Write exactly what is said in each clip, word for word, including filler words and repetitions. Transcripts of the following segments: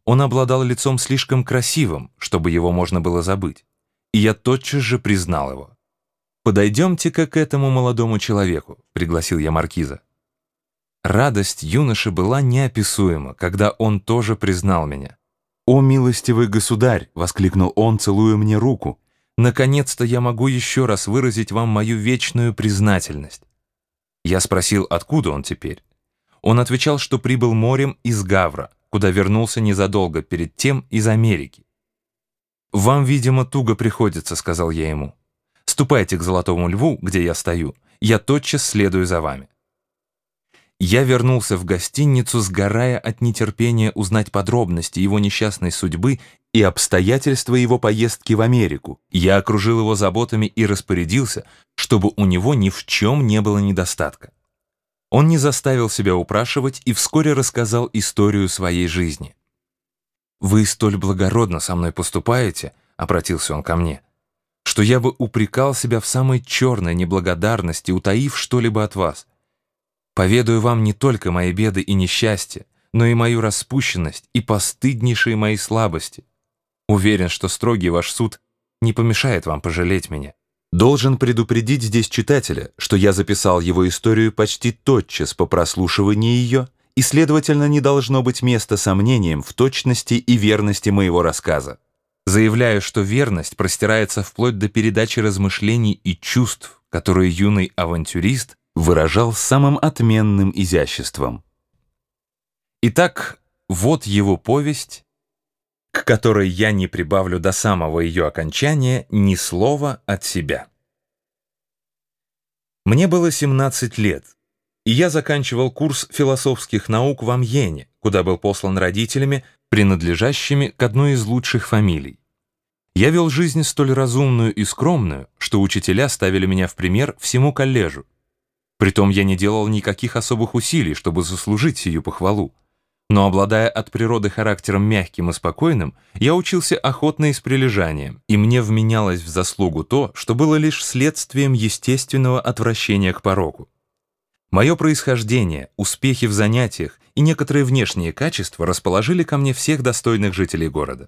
Он обладал лицом слишком красивым, чтобы его можно было забыть, и я тотчас же признал его. «Подойдемте-ка к этому молодому человеку», — пригласил я маркиза. Радость юноши была неописуема, когда он тоже признал меня. «О, милостивый государь!» — воскликнул он, целуя мне руку. «Наконец-то я могу еще раз выразить вам мою вечную признательность». Я спросил, откуда он теперь. Он отвечал, что прибыл морем из Гавра, куда вернулся незадолго перед тем из Америки. «Вам, видимо, туго приходится», — сказал я ему. «Ступайте к Золотому Льву, где я стою, я тотчас следую за вами». Я вернулся в гостиницу, сгорая от нетерпения узнать подробности его несчастной судьбы и обстоятельства его поездки в Америку. Я окружил его заботами и распорядился, чтобы у него ни в чем не было недостатка. Он не заставил себя упрашивать и вскоре рассказал историю своей жизни. «Вы столь благородно со мной поступаете», — обратился он ко мне, «что я бы упрекал себя в самой черной неблагодарности, утаив что-либо от вас. Поведаю вам не только мои беды и несчастья, но и мою распущенность и постыднейшие мои слабости. Уверен, что строгий ваш суд не помешает вам пожалеть меня. Должен предупредить здесь читателя, что я записал его историю почти тотчас по прослушивании ее, и, следовательно, не должно быть места сомнениям в точности и верности моего рассказа. Заявляю, что верность простирается вплоть до передачи размышлений и чувств, которые юный авантюрист выражал самым отменным изяществом. Итак, вот его повесть, к которой я не прибавлю до самого ее окончания ни слова от себя. Мне было семнадцать лет, и я заканчивал курс философских наук в Амьене, куда был послан родителями, принадлежащими к одной из лучших фамилий. Я вел жизнь столь разумную и скромную, что учителя ставили меня в пример всему коллежу. Притом я не делал никаких особых усилий, чтобы заслужить сию похвалу. Но, обладая от природы характером мягким и спокойным, я учился охотно и с прилежанием, и мне вменялось в заслугу то, что было лишь следствием естественного отвращения к пороку. Мое происхождение, успехи в занятиях и некоторые внешние качества расположили ко мне всех достойных жителей города.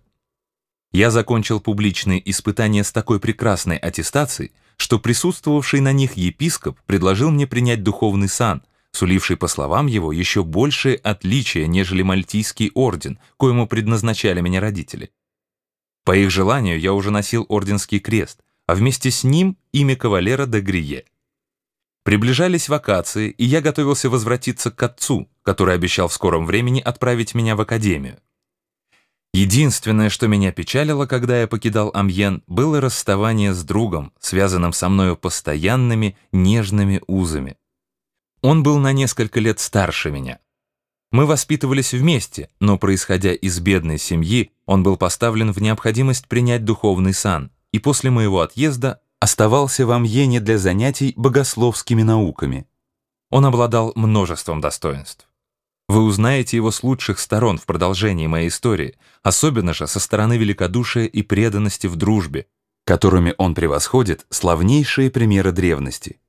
Я закончил публичные испытания с такой прекрасной аттестацией, что присутствовавший на них епископ предложил мне принять духовный сан, суливший, по словам его, еще большее отличие, нежели Мальтийский орден, коему предназначали меня родители. По их желанию я уже носил орденский крест, а вместе с ним имя кавалера де Грие. Приближались вакации, и я готовился возвратиться к отцу, который обещал в скором времени отправить меня в академию. Единственное, что меня печалило, когда я покидал Амьен, было расставание с другом, связанным со мною постоянными нежными узами. Он был на несколько лет старше меня. Мы воспитывались вместе, но, происходя из бедной семьи, он был поставлен в необходимость принять духовный сан, и после моего отъезда оставался в Амьене для занятий богословскими науками. Он обладал множеством достоинств. Вы узнаете его с лучших сторон в продолжении моей истории, особенно же со стороны великодушия и преданности в дружбе, которыми он превосходит славнейшие примеры древности.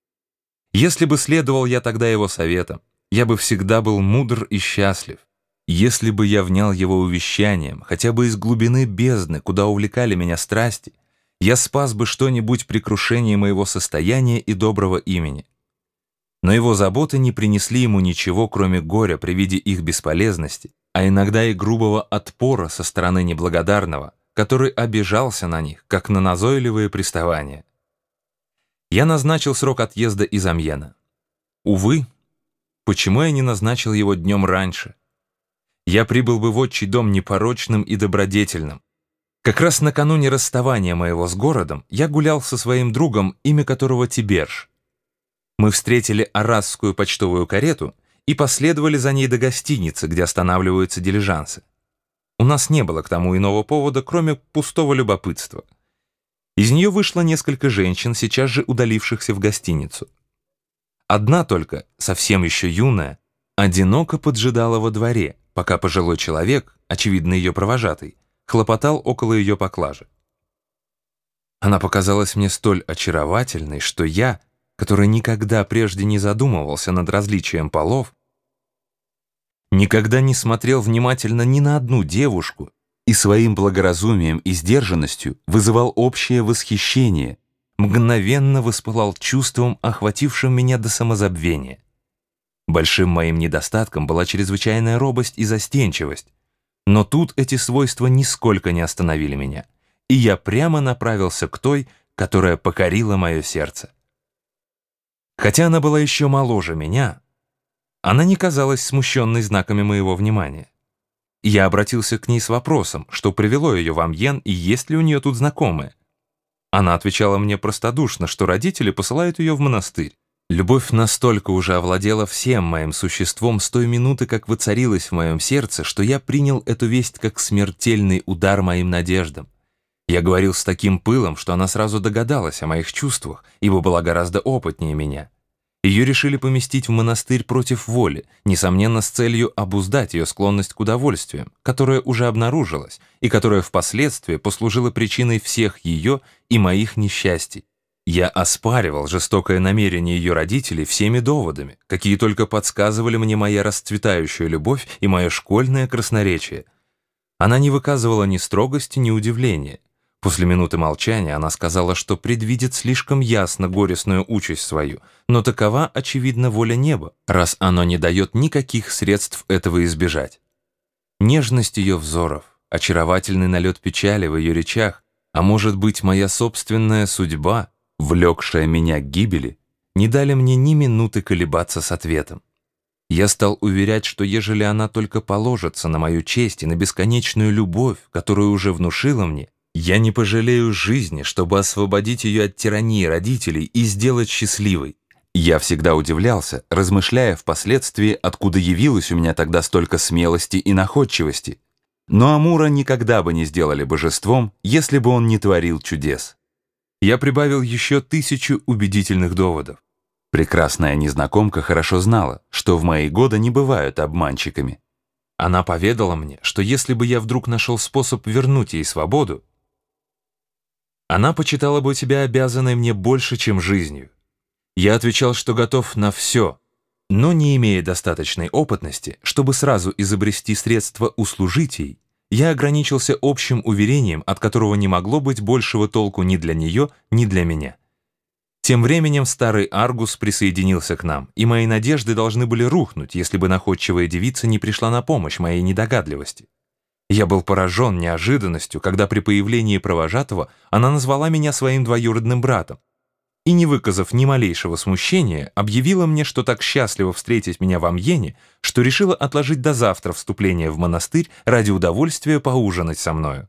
Если бы следовал я тогда его советам, я бы всегда был мудр и счастлив. Если бы я внял его увещаниям, хотя бы из глубины бездны, куда увлекали меня страсти, я спас бы что-нибудь при крушении моего состояния и доброго имени. Но его заботы не принесли ему ничего, кроме горя при виде их бесполезности, а иногда и грубого отпора со стороны неблагодарного, который обижался на них, как на назойливые приставания. Я назначил срок отъезда из Амьена. Увы, почему я не назначил его днем раньше? Я прибыл бы в отчий дом непорочным и добродетельным. Как раз накануне расставания моего с городом я гулял со своим другом, имя которого Тиберж. Мы встретили арасскую почтовую карету и последовали за ней до гостиницы, где останавливаются дилижансы. У нас не было к тому иного повода, кроме пустого любопытства. Из нее вышло несколько женщин, сейчас же удалившихся в гостиницу. Одна только, совсем еще юная, одиноко поджидала во дворе, пока пожилой человек, очевидно ее провожатый, хлопотал около ее поклажи. Она показалась мне столь очаровательной, что я, который никогда прежде не задумывался над различием полов, никогда не смотрел внимательно ни на одну девушку и своим благоразумием и сдержанностью вызывал общее восхищение, мгновенно воспылал чувством, охватившим меня до самозабвения. Большим моим недостатком была чрезвычайная робость и застенчивость, но тут эти свойства нисколько не остановили меня, и я прямо направился к той, которая покорила мое сердце. Хотя она была еще моложе меня, она не казалась смущенной знаками моего внимания. Я обратился к ней с вопросом, что привело ее в Амьен и есть ли у нее тут знакомые. Она отвечала мне простодушно, что родители посылают ее в монастырь. Любовь настолько уже овладела всем моим существом с той минуты, как воцарилась в моем сердце, что я принял эту весть как смертельный удар моим надеждам. Я говорил с таким пылом, что она сразу догадалась о моих чувствах, ибо была гораздо опытнее меня. Ее решили поместить в монастырь против воли, несомненно, с целью обуздать ее склонность к удовольствиям, которая уже обнаружилась и которая впоследствии послужила причиной всех ее и моих несчастий. Я оспаривал жестокое намерение ее родителей всеми доводами, какие только подсказывали мне моя расцветающая любовь и мое школьное красноречие. Она не выказывала ни строгости, ни удивления. После минуты молчания она сказала, что предвидит слишком ясно горестную участь свою, но такова, очевидно, воля неба, раз оно не дает никаких средств этого избежать. Нежность ее взоров, очаровательный налет печали в ее речах, а может быть, моя собственная судьба, влекшая меня к гибели, не дали мне ни минуты колебаться с ответом. Я стал уверять, что ежели она только положится на мою честь и на бесконечную любовь, которую уже внушила мне, я не пожалею жизни, чтобы освободить ее от тирании родителей и сделать счастливой. Я всегда удивлялся, размышляя впоследствии, откуда явилось у меня тогда столько смелости и находчивости. Но Амура никогда бы не сделали божеством, если бы он не творил чудес. Я прибавил еще тысячу убедительных доводов. Прекрасная незнакомка хорошо знала, что в мои годы не бывают обманщиками. Она поведала мне, что если бы я вдруг нашел способ вернуть ей свободу, она почитала бы себя обязанной мне больше, чем жизнью. Я отвечал, что готов на все, но не имея достаточной опытности, чтобы сразу изобрести средства услужить ей, я ограничился общим уверением, от которого не могло быть большего толку ни для нее, ни для меня. Тем временем старый Аргус присоединился к нам, и мои надежды должны были рухнуть, если бы находчивая девица не пришла на помощь моей недогадливости. Я был поражен неожиданностью, когда при появлении провожатого она назвала меня своим двоюродным братом и, не выказав ни малейшего смущения, объявила мне, что так счастливо встретить меня в Амьене, что решила отложить до завтра вступление в монастырь ради удовольствия поужинать со мною.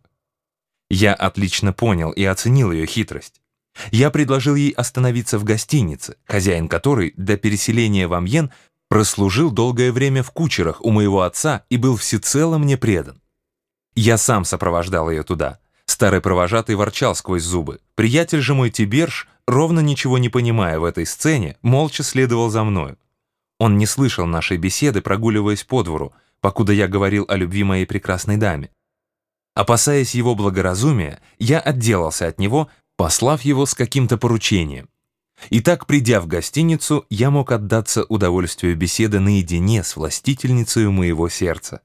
Я отлично понял и оценил ее хитрость. Я предложил ей остановиться в гостинице, хозяин которой до переселения в Амьен прослужил долгое время в кучерах у моего отца и был всецело мне предан. Я сам сопровождал ее туда. Старый провожатый ворчал сквозь зубы. Приятель же мой Тиберж, ровно ничего не понимая в этой сцене, молча следовал за мною. Он не слышал нашей беседы, прогуливаясь по двору, покуда я говорил о любви моей прекрасной даме. Опасаясь его благоразумия, я отделался от него, послав его с каким-то поручением. Итак, придя в гостиницу, я мог отдаться удовольствию беседы наедине с властительницей моего сердца.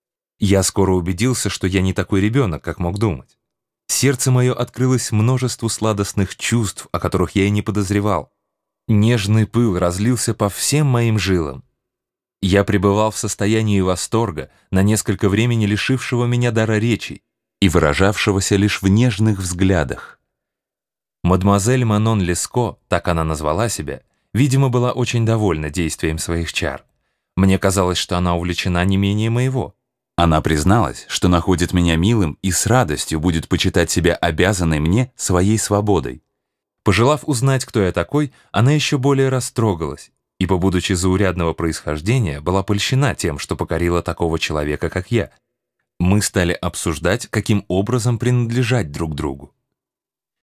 Я скоро убедился, что я не такой ребенок, как мог думать. Сердце мое открылось множеству сладостных чувств, о которых я и не подозревал. Нежный пыл разлился по всем моим жилам. Я пребывал в состоянии восторга, на несколько времени лишившего меня дара речи и выражавшегося лишь в нежных взглядах. Мадемуазель Манон Леско, так она назвала себя, видимо, была очень довольна действием своих чар. Мне казалось, что она увлечена не менее моего. Она призналась, что находит меня милым и с радостью будет почитать себя обязанной мне своей свободой. Пожелав узнать, кто я такой, она еще более растрогалась, ибо, будучи заурядного происхождения, была польщена тем, что покорила такого человека, как я. Мы стали обсуждать, каким образом принадлежать друг другу.